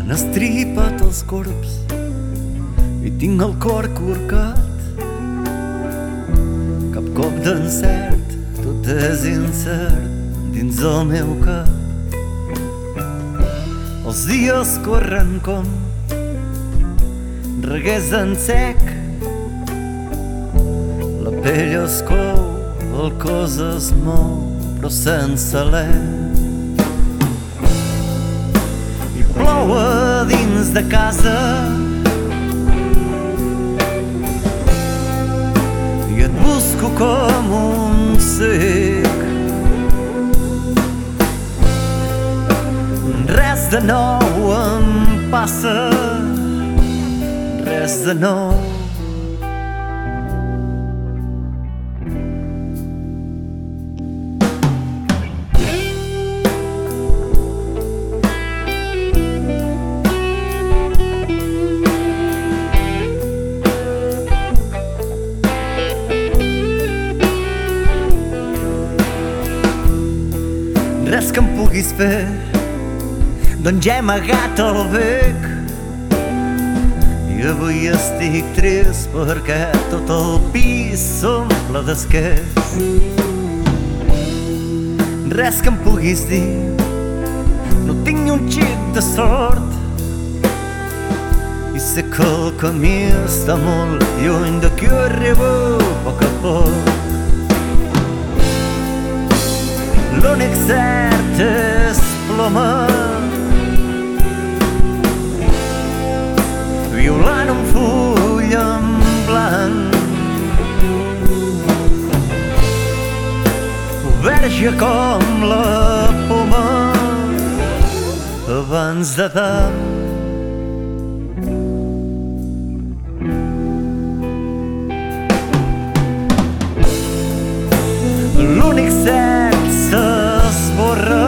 M'han estripat els corbs i tinc el cor corcat. Cap cop d'encert, tot és incert dins el meu cap. Els dies corren com reguers en sec. La pell es cou, el cos es mou, però sense alè. I plou a dins de casa i et busco com un cec. Res de nou em passa, res de nou. Res que em puguis fer, doncs ja he amagat el bec. I avui estic trist perquè tot el pis s'omple d'esquers. Res que em puguis dir, no tinc ni un xic de sort. I sé que el camí està molt lluny d'aquí arribo a poc a poc. L'únic cert és ploma violant un full en blanc. Verge com la poma abans d'Adam. L'únic cert s'esborra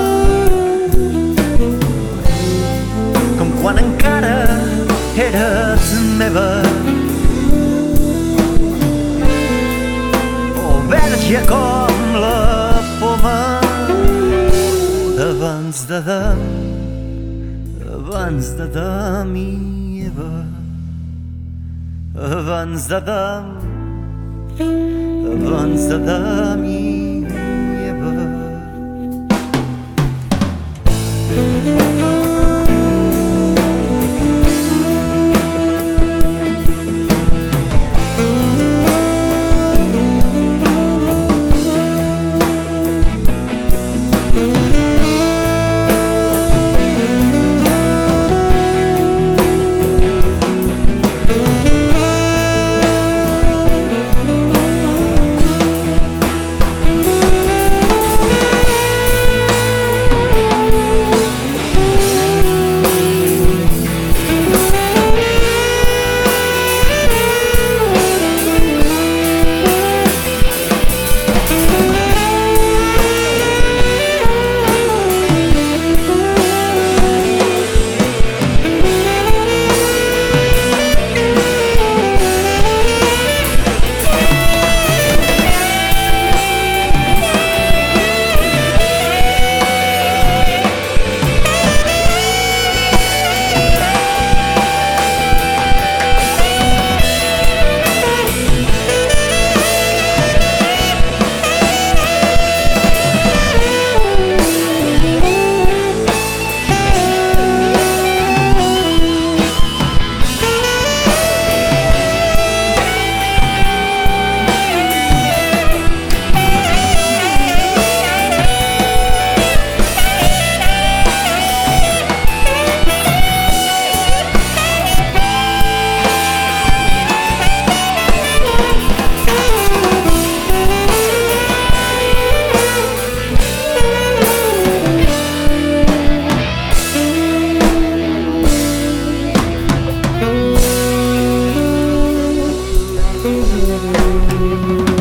com quan encara eres meva. Oh, verge com la poma abans d'Adam, abans d'Adam i Eva, abans d'Adam, abans d'Adam i Eva. Thank you.